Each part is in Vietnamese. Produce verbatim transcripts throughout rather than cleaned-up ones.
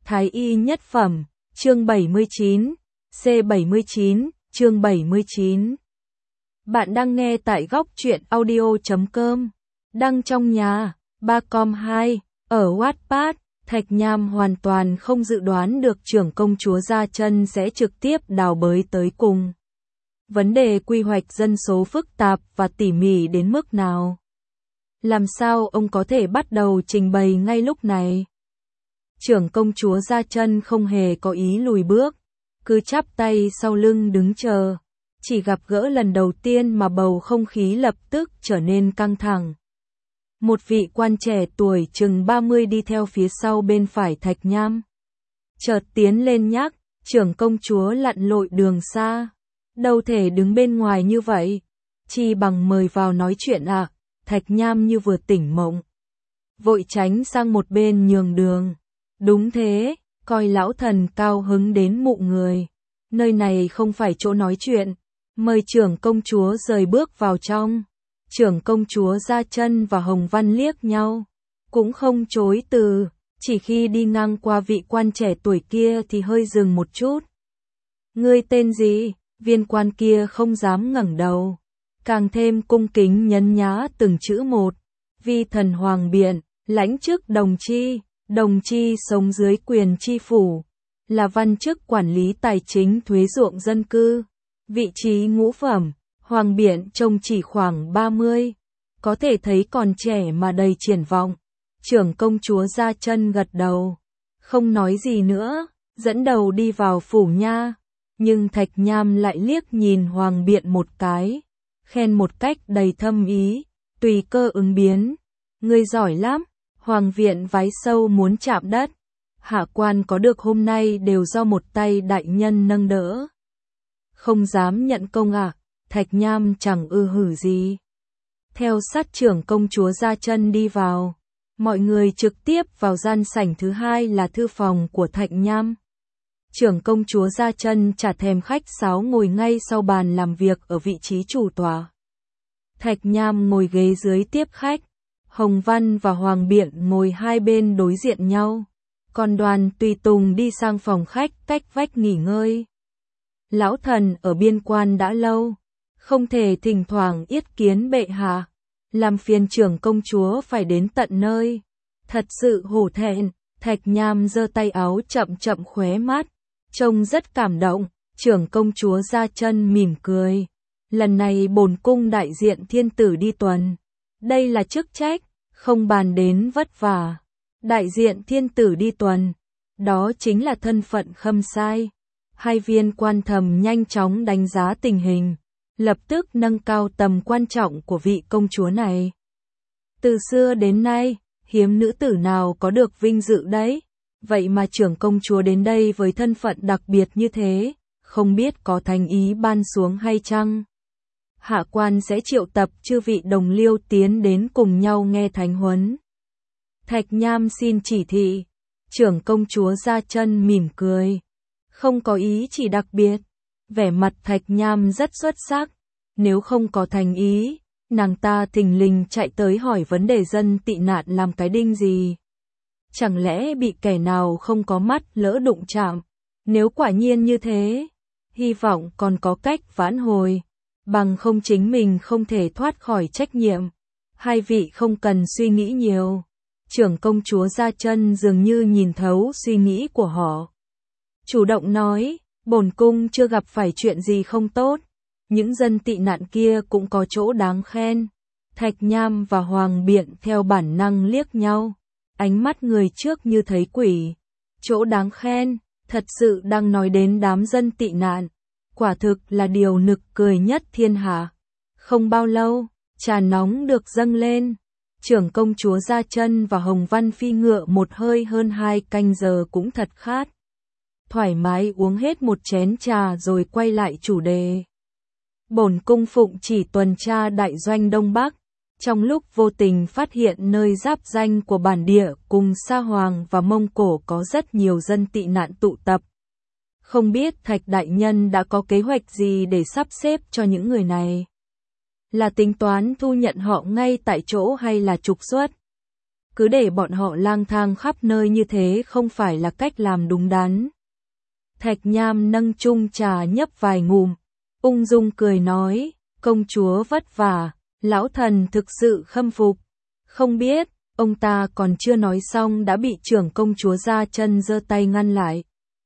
Thái y nhất phẩm, chương bảy mươi chín, C bảy mươi chín, chương bảy mươi chín. Bạn đang nghe tại góc truyện audio chấm com. Đăng trong nhà, ba com hai, ở Wattpad, Thạch Nham hoàn toàn không dự đoán được trưởng công chúa Gia Chân sẽ trực tiếp đào bới tới cùng. Vấn đề quy hoạch dân số phức tạp và tỉ mỉ đến mức nào? Làm sao ông có thể bắt đầu trình bày ngay lúc này? Trưởng công chúa Gia Chân không hề có ý lùi bước, cứ chắp tay sau lưng đứng chờ. Chỉ gặp gỡ lần đầu tiên mà bầu không khí lập tức trở nên căng thẳng. Một vị quan trẻ tuổi chừng ba mươi đi theo phía sau bên phải Thạch Nham. Chợt tiến lên nhắc, trưởng công chúa lặn lội đường xa. Đâu thể đứng bên ngoài như vậy. Chi bằng mời vào nói chuyện ạ. À? Thạch Nham như vừa tỉnh mộng. Vội tránh sang một bên nhường đường. Đúng thế, coi lão thần cao hứng đến mụ người. Nơi này không phải chỗ nói chuyện. Mời trưởng công chúa rời bước vào trong. Trưởng công chúa Gia Chân và Hồng Văn liếc nhau. Cũng không chối từ. Chỉ khi đi ngang qua vị quan trẻ tuổi kia thì hơi dừng một chút. Ngươi tên gì? Viên quan kia không dám ngẩng đầu. Càng thêm cung kính nhấn nhá từng chữ một. Vi thần Hoàng Biện, lãnh chức đồng chi. Đồng chi sống dưới quyền chi phủ. Là văn chức quản lý tài chính thuế ruộng dân cư. Vị trí ngũ phẩm, Hoàng Biện trông chỉ khoảng ba mươi. Có thể thấy còn trẻ mà đầy triển vọng. Trưởng công chúa Gia Chân gật đầu. Không nói gì nữa, dẫn đầu đi vào phủ nha. Nhưng Thạch Nham lại liếc nhìn Hoàng Biện một cái. Khen một cách đầy thâm ý, tùy cơ ứng biến. Ngươi giỏi lắm, Hoàng Biện vái sâu muốn chạm đất. Hạ quan có được hôm nay đều do một tay đại nhân nâng đỡ. Không dám nhận công à, Thạch Nham chẳng ư hử gì. Theo sát trưởng công chúa Gia Chân đi vào, mọi người trực tiếp vào gian sảnh thứ hai là thư phòng của Thạch Nham. Trưởng công chúa Gia Chân chả thèm khách sáo ngồi ngay sau bàn làm việc ở vị trí chủ tọa. Thạch Nham ngồi ghế dưới tiếp khách, Hồng Văn và Hoàng Biện ngồi hai bên đối diện nhau, còn Đoàn tùy tùng đi sang phòng khách cách vách nghỉ ngơi. Lão thần ở biên quan đã lâu, không thể thỉnh thoảng yết kiến bệ hạ, làm phiền trưởng công chúa phải đến tận nơi. Thật sự hổ thẹn, Thạch Nham giơ tay áo chậm chậm khóe mắt, trông rất cảm động. Trưởng công chúa Gia Chân mỉm cười. Lần này bổn cung đại diện thiên tử đi tuần. Đây là chức trách, không bàn đến vất vả. Đại diện thiên tử đi tuần, đó chính là thân phận khâm sai. Hai viên quan thầm nhanh chóng đánh giá tình hình, lập tức nâng cao tầm quan trọng của vị công chúa này. Từ xưa đến nay, hiếm nữ tử nào có được vinh dự đấy. Vậy mà trưởng công chúa đến đây với thân phận đặc biệt như thế, không biết có thành ý ban xuống hay chăng? Hạ quan sẽ triệu tập chư vị đồng liêu tiến đến cùng nhau nghe thánh huấn. Thạch Nham xin chỉ thị. Trưởng công chúa Gia Chân mỉm cười. Không có ý chỉ đặc biệt. Vẻ mặt Thạch Nham rất xuất sắc. Nếu không có thành ý, nàng ta thình lình chạy tới hỏi vấn đề dân tị nạn làm cái đinh gì. Chẳng lẽ bị kẻ nào không có mắt lỡ đụng chạm? Nếu quả nhiên như thế, hy vọng còn có cách vãn hồi. Bằng không chính mình không thể thoát khỏi trách nhiệm. Hai vị không cần suy nghĩ nhiều. Trưởng công chúa Gia Chân dường như nhìn thấu suy nghĩ của họ. Chủ động nói, bổn cung chưa gặp phải chuyện gì không tốt. Những dân tị nạn kia cũng có chỗ đáng khen. Thạch Nham và Hoàng Biện theo bản năng liếc nhau. Ánh mắt người trước như thấy quỷ. Chỗ đáng khen, thật sự đang nói đến đám dân tị nạn. Quả thực là điều nực cười nhất thiên hạ. Không bao lâu, trà nóng được dâng lên. Trưởng công chúa Gia Chân và Hồng Văn phi ngựa một hơi hơn hai canh giờ cũng thật khát. Thoải mái uống hết một chén trà rồi quay lại chủ đề. Bổn cung phụng chỉ tuần tra đại doanh Đông Bắc. Trong lúc vô tình phát hiện nơi giáp danh của bản địa cùng Sa Hoàng và Mông Cổ có rất nhiều dân tị nạn tụ tập. Không biết Thạch đại nhân đã có kế hoạch gì để sắp xếp cho những người này? Là tính toán thu nhận họ ngay tại chỗ hay là trục xuất? cứ để bọn họ lang thang khắp nơi như thế không phải là cách làm đúng đắn. Thạch Nham nâng chung trà nhấp vài ngụm, ung dung cười nói, công chúa vất vả, lão thần thực sự khâm phục. Không biết, ông ta còn chưa nói xong đã bị trưởng công chúa Gia Chân giơ tay ngăn lại.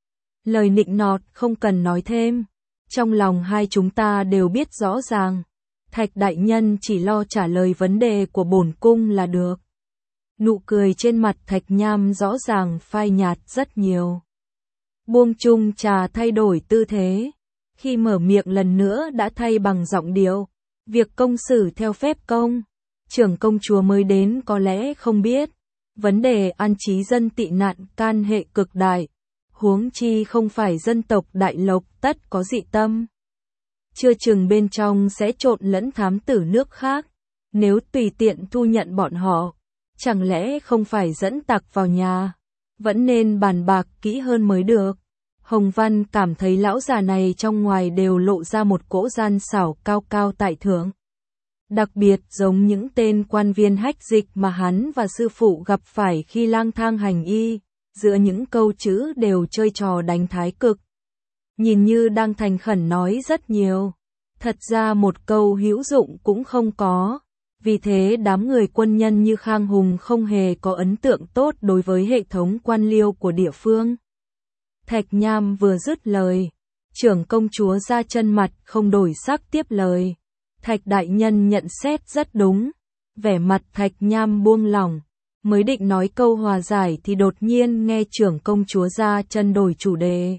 Lời nịnh nọt không cần nói thêm, trong lòng hai chúng ta đều biết rõ ràng. Thạch đại nhân chỉ lo trả lời vấn đề của bổn cung là được. Nụ cười trên mặt Thạch Nham rõ ràng phai nhạt rất nhiều. Buông chung trà thay đổi tư thế, khi mở miệng lần nữa đã thay bằng giọng điệu, việc công xử theo phép công, trưởng công chúa mới đến có lẽ không biết, vấn đề an trí dân tị nạn can hệ cực đại, huống chi không phải dân tộc Đại Lộc tất có dị tâm. Chưa chừng bên trong sẽ trộn lẫn thám tử nước khác, nếu tùy tiện thu nhận bọn họ, chẳng lẽ không phải dẫn tặc vào nhà, vẫn nên bàn bạc kỹ hơn mới được. Hồng Văn cảm thấy lão già này trong ngoài đều lộ ra một cỗ gian xảo cao cao tại thượng. Đặc biệt giống những tên quan viên hách dịch mà hắn và sư phụ gặp phải khi lang thang hành y, giữa những câu chữ đều chơi trò đánh thái cực. Nhìn như đang thành khẩn nói rất nhiều, thật ra một câu hữu dụng cũng không có. Vì thế đám người quân nhân như Khang Hùng không hề có ấn tượng tốt đối với hệ thống quan liêu của địa phương. Thạch Nham vừa dứt lời, trưởng công chúa Gia Chân mặt không đổi sắc tiếp lời. Thạch đại nhân nhận xét rất đúng. Vẻ mặt Thạch Nham buông lỏng, mới định nói câu hòa giải thì đột nhiên nghe trưởng công chúa Gia Chân đổi chủ đề.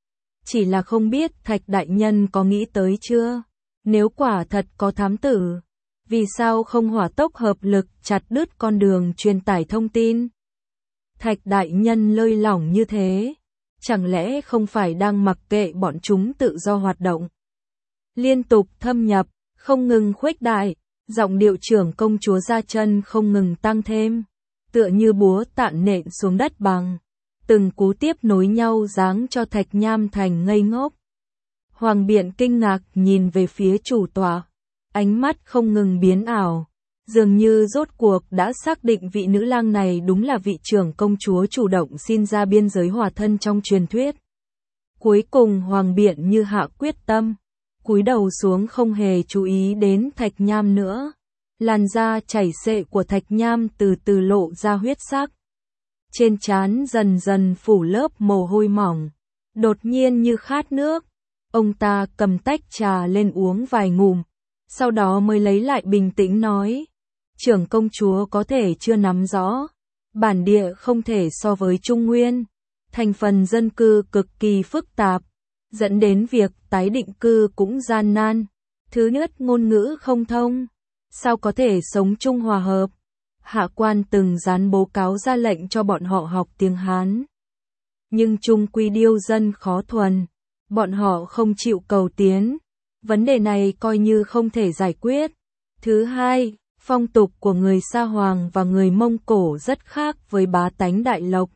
Chỉ là không biết Thạch đại nhân có nghĩ tới chưa? Nếu quả thật có thám tử, vì sao không hỏa tốc hợp lực chặt đứt con đường truyền tải thông tin? Thạch đại nhân lơi lỏng như thế, chẳng lẽ không phải đang mặc kệ bọn chúng tự do hoạt động? Liên tục thâm nhập, không ngừng khuếch đại, giọng điệu trưởng công chúa Gia Chân không ngừng tăng thêm, tựa như búa tạ nện xuống đất bằng, từng cú tiếp nối nhau giáng cho Thạch Nham thành ngây ngốc. Hoàng Biện kinh ngạc nhìn về phía chủ tọa, ánh mắt không ngừng biến ảo, dường như rốt cuộc đã xác định vị nữ lang này đúng là vị trưởng công chúa chủ động xin ra biên giới hòa thân trong truyền thuyết. Cuối cùng Hoàng Biện như hạ quyết tâm, cúi đầu xuống không hề chú ý đến Thạch Nham nữa. Làn da chảy xệ của Thạch Nham từ từ lộ ra huyết sắc. Trên trán dần dần phủ lớp mồ hôi mỏng, đột nhiên như khát nước. Ông ta cầm tách trà lên uống vài ngụm, sau đó mới lấy lại bình tĩnh nói, trưởng công chúa có thể chưa nắm rõ, bản địa không thể so với Trung Nguyên, thành phần dân cư cực kỳ phức tạp, dẫn đến việc tái định cư cũng gian nan. Thứ nhất, ngôn ngữ không thông, sao có thể sống chung hòa hợp? Hạ quan từng dán bố cáo ra lệnh cho bọn họ học tiếng Hán. Nhưng chung quy điêu dân khó thuần, bọn họ không chịu cầu tiến. Vấn đề này coi như không thể giải quyết. Thứ hai, phong tục của người Sa Hoàng và người Mông Cổ rất khác với bá tánh Đại Lộc.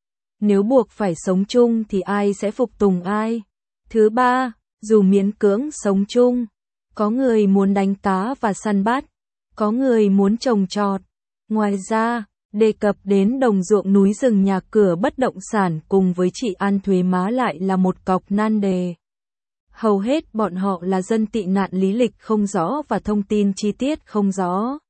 Nếu buộc phải sống chung thì ai sẽ phục tùng ai? Thứ ba, dù miễn cưỡng sống chung, có người muốn đánh cá và săn bắt, có người muốn trồng trọt. Ngoài ra, đề cập đến đồng ruộng núi rừng nhà cửa bất động sản cùng với trị an thuế má lại là một cọc nan đề. Hầu hết bọn họ là dân tị nạn lý lịch không rõ và thông tin chi tiết không rõ.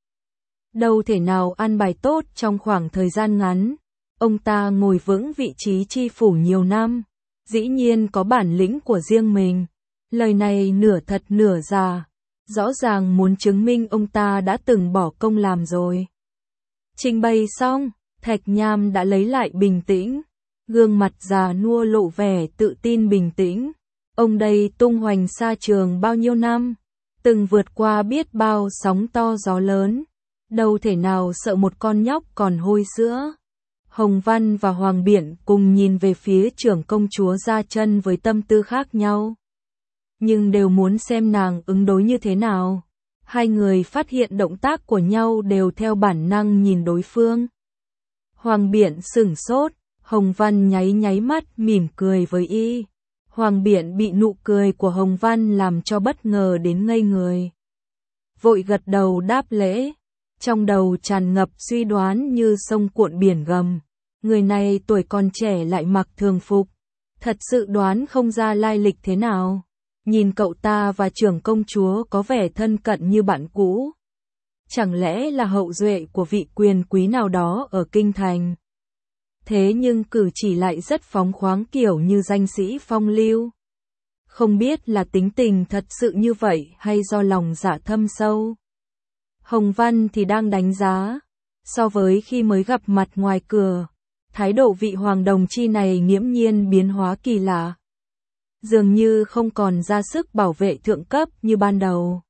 Đâu thể nào an bài tốt trong khoảng thời gian ngắn. Ông ta ngồi vững vị trí chi phủ nhiều năm, dĩ nhiên có bản lĩnh của riêng mình. Lời này nửa thật nửa giả, rõ ràng muốn chứng minh ông ta đã từng bỏ công làm rồi. Trình bày xong, Thạch Nham đã lấy lại bình tĩnh, gương mặt già nua lộ vẻ tự tin bình tĩnh. Ông đây tung hoành xa trường bao nhiêu năm, từng vượt qua biết bao sóng to gió lớn, đâu thể nào sợ một con nhóc còn hôi sữa. Hồng Văn và Hoàng Biện cùng nhìn về phía trưởng công chúa Gia Chân với tâm tư khác nhau, nhưng đều muốn xem nàng ứng đối như thế nào. Hai người phát hiện động tác của nhau đều theo bản năng nhìn đối phương. Hoàng Biện sửng sốt, Hồng Văn nháy nháy mắt mỉm cười với y. Hoàng Biện bị nụ cười của Hồng Văn làm cho bất ngờ đến ngây người. Vội gật đầu đáp lễ. trong đầu tràn ngập suy đoán như sông cuộn biển gầm. Người này tuổi còn trẻ lại mặc thường phục, thật sự đoán không ra lai lịch thế nào. Nhìn cậu ta và trưởng công chúa có vẻ thân cận như bạn cũ. Chẳng lẽ là hậu duệ của vị quyền quý nào đó ở kinh thành? Thế nhưng cử chỉ lại rất phóng khoáng kiểu như danh sĩ phong lưu. Không biết là tính tình thật sự như vậy hay do lòng dạ thâm sâu. Hồng Văn thì đang đánh giá. So với khi mới gặp mặt ngoài cửa, thái độ vị hoàng đồng chi này nghiễm nhiên biến hóa kỳ lạ. Dường như không còn ra sức bảo vệ thượng cấp như ban đầu.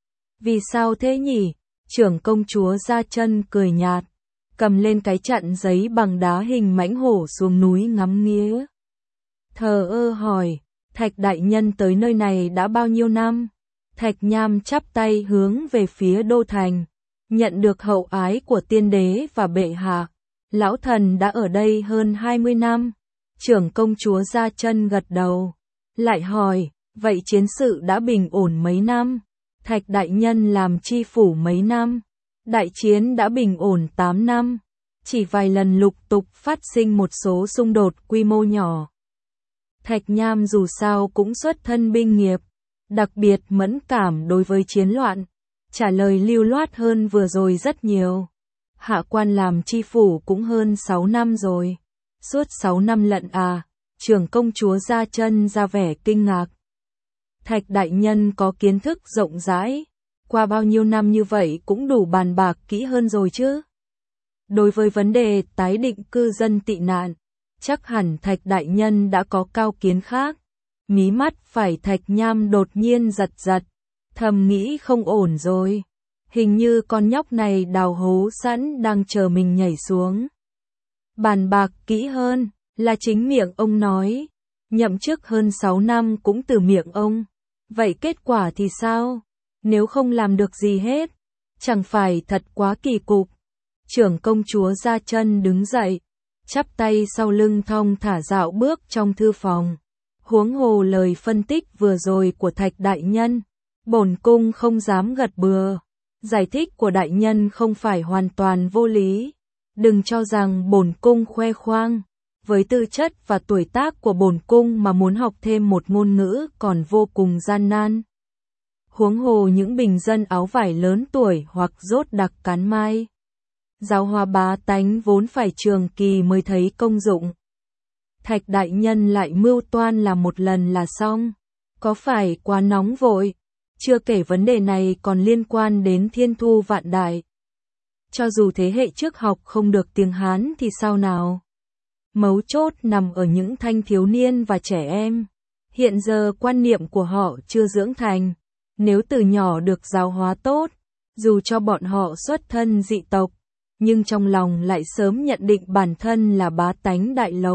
Vì sao thế nhỉ? Trưởng công chúa Gia Chân cười nhạt, cầm lên cái chặn giấy bằng đá hình mãnh hổ xuống núi ngắm nghía. Thờ ơ hỏi, Thạch đại nhân tới nơi này đã bao nhiêu năm? Thạch Nham chắp tay hướng về phía đô thành, nhận được hậu ái của tiên đế và bệ hạ. Lão thần đã ở đây hơn hai mươi năm. Trưởng công chúa Gia Chân gật đầu, lại hỏi, vậy chiến sự đã bình ổn mấy năm? Thạch đại nhân làm chi phủ mấy năm? Đại chiến đã bình ổn tám năm. Chỉ vài lần lục tục phát sinh một số xung đột quy mô nhỏ. Thạch Nham dù sao cũng xuất thân binh nghiệp, đặc biệt mẫn cảm đối với chiến loạn, trả lời lưu loát hơn vừa rồi rất nhiều. Hạ quan làm chi phủ cũng hơn sáu năm rồi. Suốt sáu năm lận à? Trưởng công chúa Gia Chân ra vẻ kinh ngạc. Thạch đại nhân có kiến thức rộng rãi, qua bao nhiêu năm như vậy cũng đủ bàn bạc kỹ hơn rồi chứ. Đối với vấn đề tái định cư dân tị nạn, chắc hẳn Thạch đại nhân đã có cao kiến khác. Mí mắt phải Thạch Nham đột nhiên giật giật, thầm nghĩ không ổn rồi. Hình như con nhóc này đào hố sẵn đang chờ mình nhảy xuống. Bàn bạc kỹ hơn, là chính miệng ông nói. Nhậm chức hơn sáu năm cũng từ miệng ông. Vậy kết quả thì sao? Nếu không làm được gì hết, chẳng phải thật quá kỳ cục. Trưởng công chúa Gia Chân đứng dậy, chắp tay sau lưng thong thả dạo bước trong thư phòng. Huống hồ lời phân tích vừa rồi của Thạch đại nhân, bổn cung không dám gật bừa. Giải thích của đại nhân không phải hoàn toàn vô lý. Đừng cho rằng bổn cung khoe khoang. Với tư chất và tuổi tác của bổn cung mà muốn học thêm một ngôn ngữ còn vô cùng gian nan. Huống hồ những bình dân áo vải lớn tuổi hoặc rốt đặc cán mai. Giáo hóa bá tánh vốn phải trường kỳ mới thấy công dụng. Thạch đại nhân lại mưu toan làm một lần là xong. Có phải quá nóng vội? Chưa kể vấn đề này còn liên quan đến thiên thu vạn đại. Cho dù thế hệ trước học không được tiếng Hán thì sao nào? Mấu chốt nằm ở những thanh thiếu niên và trẻ em. Hiện giờ quan niệm của họ chưa dưỡng thành. Nếu từ nhỏ được giáo hóa tốt, dù cho bọn họ xuất thân dị tộc, nhưng trong lòng lại sớm nhận định bản thân là bá tánh đại lộc.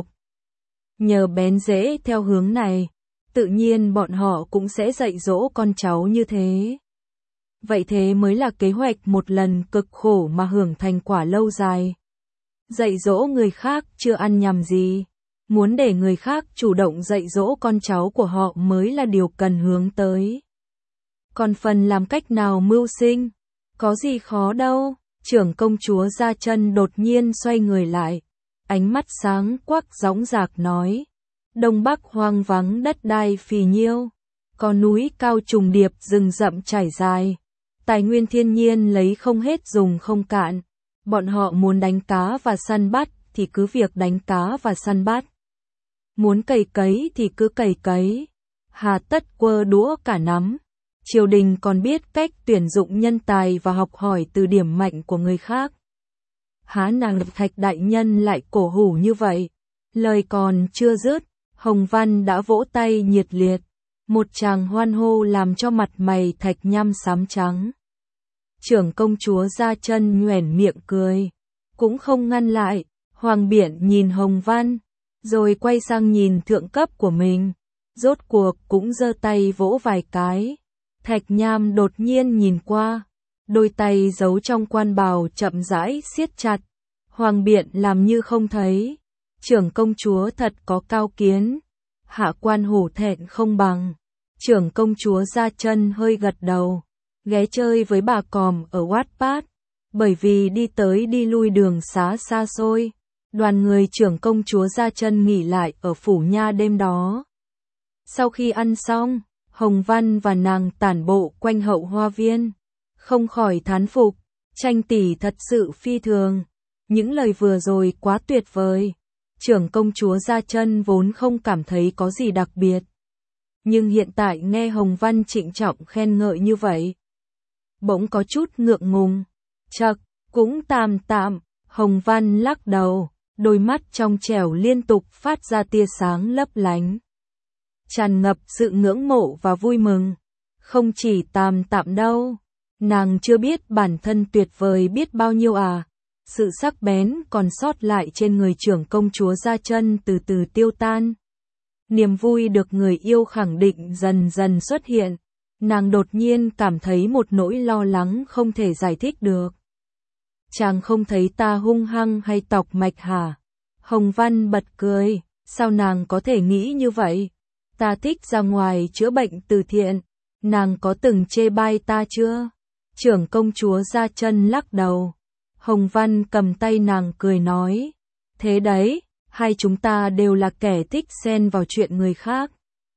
Nhờ bén rễ theo hướng này, tự nhiên bọn họ cũng sẽ dạy dỗ con cháu như thế. Vậy thế mới là kế hoạch một lần cực khổ mà hưởng thành quả lâu dài. Dạy dỗ người khác chưa ăn nhầm gì. Muốn để người khác chủ động dạy dỗ con cháu của họ mới là điều cần hướng tới. Còn phần làm cách nào mưu sinh, có gì khó đâu. Trưởng công chúa Gia Chân đột nhiên xoay người lại, ánh mắt sáng quắc dõng dạc nói. Đông Bắc hoang vắng đất đai phì nhiêu, có núi cao trùng điệp rừng rậm trải dài. Tài nguyên thiên nhiên lấy không hết dùng không cạn. Bọn họ muốn đánh cá và săn bắt thì cứ việc đánh cá và săn bắt. Muốn cày cấy thì cứ cày cấy. Hà tất quơ đũa cả nắm. Triều đình còn biết cách tuyển dụng nhân tài và học hỏi từ điểm mạnh của người khác. Há nàng Thạch đại nhân lại cổ hủ như vậy? Lời còn chưa dứt, Hồng Văn đã vỗ tay nhiệt liệt. Một tràng hoan hô làm cho mặt mày Thạch Nham xám trắng. Trưởng công chúa Gia Chân nhoẻn miệng cười, cũng không ngăn lại. Hoàng Biển nhìn Hồng Văn, rồi quay sang nhìn thượng cấp của mình. Rốt cuộc cũng giơ tay vỗ vài cái. Thạch Nham đột nhiên nhìn qua, đôi tay giấu trong quan bào chậm rãi siết chặt. Hoàng Biện làm như không thấy. Trưởng công chúa thật có cao kiến. Hạ quan hổ thẹn không bằng. Trưởng công chúa Gia Chân hơi gật đầu, ghé chơi với bà còm ở Wattpad. Bởi vì đi tới đi lui đường xá xa xôi, đoàn người trưởng công chúa Gia Chân nghỉ lại ở phủ nha đêm đó. Sau khi ăn xong, Hồng Văn và nàng tản bộ quanh hậu hoa viên, không khỏi thán phục, Tranh tỷ thật sự phi thường, những lời vừa rồi quá tuyệt vời. Trưởng công chúa Gia Chân vốn không cảm thấy có gì đặc biệt, nhưng hiện tại nghe Hồng Văn trịnh trọng khen ngợi như vậy, bỗng có chút ngượng ngùng. Chậc, cũng tạm tạm, Hồng Văn lắc đầu, đôi mắt trong trẻo liên tục phát ra tia sáng lấp lánh, tràn ngập sự ngưỡng mộ và vui mừng. Không chỉ tạm tạm đâu, nàng chưa biết bản thân tuyệt vời biết bao nhiêu à. Sự sắc bén còn sót lại trên người trưởng công chúa Gia Chân từ từ tiêu tan. Niềm vui được người yêu khẳng định dần dần xuất hiện. Nàng đột nhiên cảm thấy một nỗi lo lắng không thể giải thích được. Chàng không thấy ta hung hăng hay tọc mạch hả? Hồng Văn bật cười, sao nàng có thể nghĩ như vậy? Ta thích ra ngoài chữa bệnh từ thiện, nàng có từng chê bai ta chưa? Trưởng công chúa Gia Chân lắc đầu. Hồng Văn cầm tay nàng cười nói, thế đấy, hai chúng ta đều là kẻ thích xen vào chuyện người khác.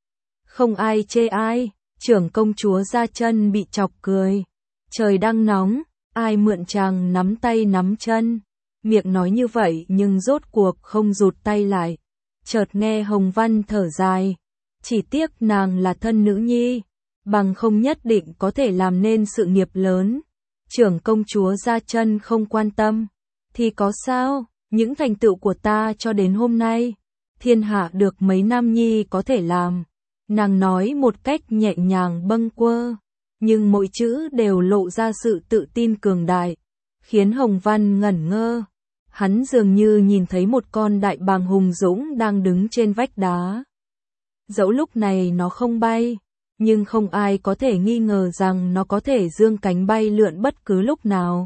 Không ai chê ai. Trưởng công chúa Gia Chân bị chọc cười. Trời đang nóng, ai mượn chàng nắm tay nắm chân. Miệng nói như vậy nhưng rốt cuộc không rụt tay lại. Chợt nghe Hồng Văn thở dài. Chỉ tiếc nàng là thân nữ nhi, bằng không nhất định có thể làm nên sự nghiệp lớn. Trưởng công chúa Gia Chân không quan tâm. Thì có sao, những thành tựu của ta cho đến hôm nay, thiên hạ được mấy nam nhi có thể làm. Nàng nói một cách nhẹ nhàng bâng quơ, nhưng mỗi chữ đều lộ ra sự tự tin cường đại, khiến Hồng Văn ngẩn ngơ. Hắn dường như nhìn thấy một con đại bàng hùng dũng đang đứng trên vách đá. Dẫu lúc này nó không bay, nhưng không ai có thể nghi ngờ rằng nó có thể dương cánh bay lượn bất cứ lúc nào.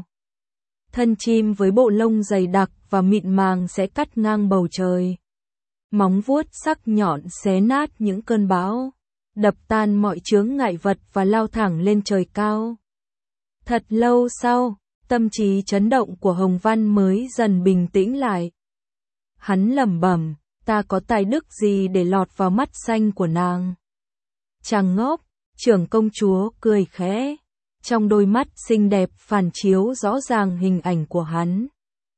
Thân chim với bộ lông dày đặc và mịn màng sẽ cắt ngang bầu trời. Móng vuốt sắc nhọn xé nát những cơn bão, đập tan mọi chướng ngại vật và lao thẳng lên trời cao. Thật lâu sau, tâm trí chấn động của Hồng Văn mới dần bình tĩnh lại. Hắn lẩm bẩm, ta có tài đức gì để lọt vào mắt xanh của nàng? Chàng ngốc. Trưởng công chúa cười khẽ, trong đôi mắt xinh đẹp phản chiếu rõ ràng hình ảnh của hắn.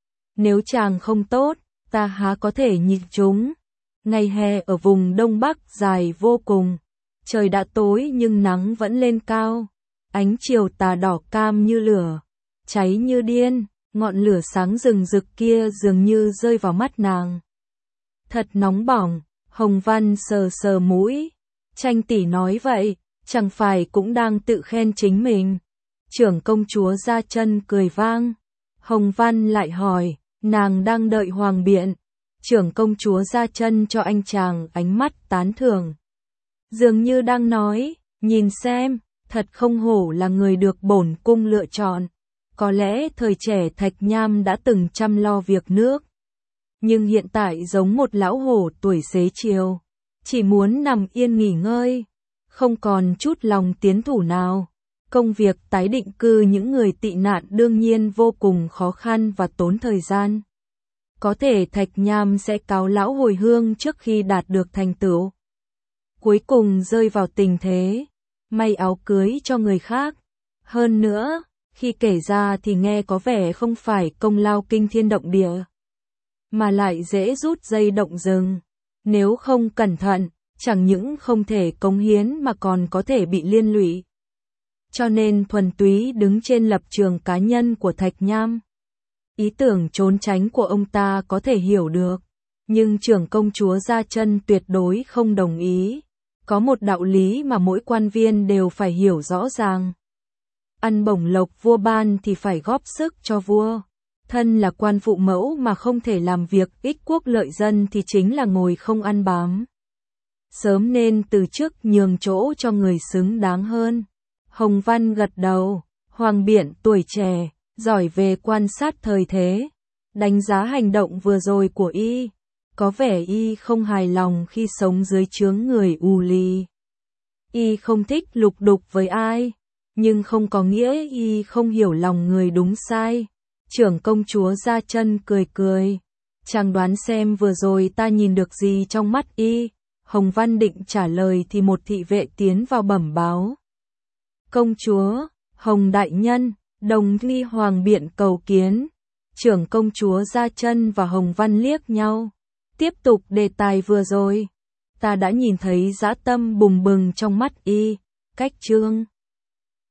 Nếu chàng không tốt, ta há có thể nhịn chúng. Ngày hè ở vùng Đông Bắc dài vô cùng, trời đã tối nhưng nắng vẫn lên cao. Ánh chiều tà đỏ cam như lửa, cháy như điên, ngọn lửa sáng rừng rực kia dường như rơi vào mắt nàng. Thật nóng bỏng. Hồng Văn sờ sờ mũi. Tranh tỷ nói vậy, chẳng phải cũng đang tự khen chính mình. Trưởng công chúa Gia Chân cười vang. Hồng Văn lại hỏi, nàng đang đợi hoàng biện. Trưởng công chúa Gia Chân cho anh chàng ánh mắt tán thưởng, dường như đang nói, nhìn xem, thật không hổ là người được bổn cung lựa chọn. Có lẽ thời trẻ Thạch Nham đã từng chăm lo việc nước, nhưng hiện tại giống một lão hổ tuổi xế chiều, chỉ muốn nằm yên nghỉ ngơi, không còn chút lòng tiến thủ nào. Công việc tái định cư những người tị nạn đương nhiên vô cùng khó khăn và tốn thời gian. Có thể Thạch Nham sẽ cáo lão hồi hương trước khi đạt được thành tựu. Cuối cùng rơi vào tình thế may áo cưới cho người khác. Hơn nữa, khi kể ra thì nghe có vẻ không phải công lao kinh thiên động địa, mà lại dễ rút dây động rừng. Nếu không cẩn thận, chẳng những không thể cống hiến mà còn có thể bị liên lụy. Cho nên thuần túy đứng trên lập trường cá nhân của Thạch Nham. Ý tưởng trốn tránh của ông ta có thể hiểu được, nhưng trưởng công chúa Gia Chân tuyệt đối không đồng ý. Có một đạo lý mà mỗi quan viên đều phải hiểu rõ ràng. Ăn bổng lộc vua ban thì phải góp sức cho vua. Thân là quan phụ mẫu mà không thể làm việc ích quốc lợi dân thì chính là ngồi không ăn bám. Sớm nên từ chức nhường chỗ cho người xứng đáng hơn. Hồng Văn gật đầu. Hoàng biện tuổi trẻ, giỏi về quan sát thời thế, đánh giá hành động vừa rồi của y. Có vẻ y không hài lòng khi sống dưới trướng người ù lì. Y không thích lục đục với ai, nhưng không có nghĩa y không hiểu lòng người đúng sai. Trưởng công chúa Gia Chân cười cười. Chàng đoán xem vừa rồi ta nhìn được gì trong mắt y. Hồng Văn định trả lời thì một thị vệ tiến vào bẩm báo. Công chúa, Hồng đại nhân, Đồng Ly Hoàng biện cầu kiến. Trưởng công chúa Gia Chân và Hồng Văn liếc nhau. Tiếp tục đề tài vừa rồi. Ta đã nhìn thấy dã tâm bùng bừng trong mắt y. Cách trương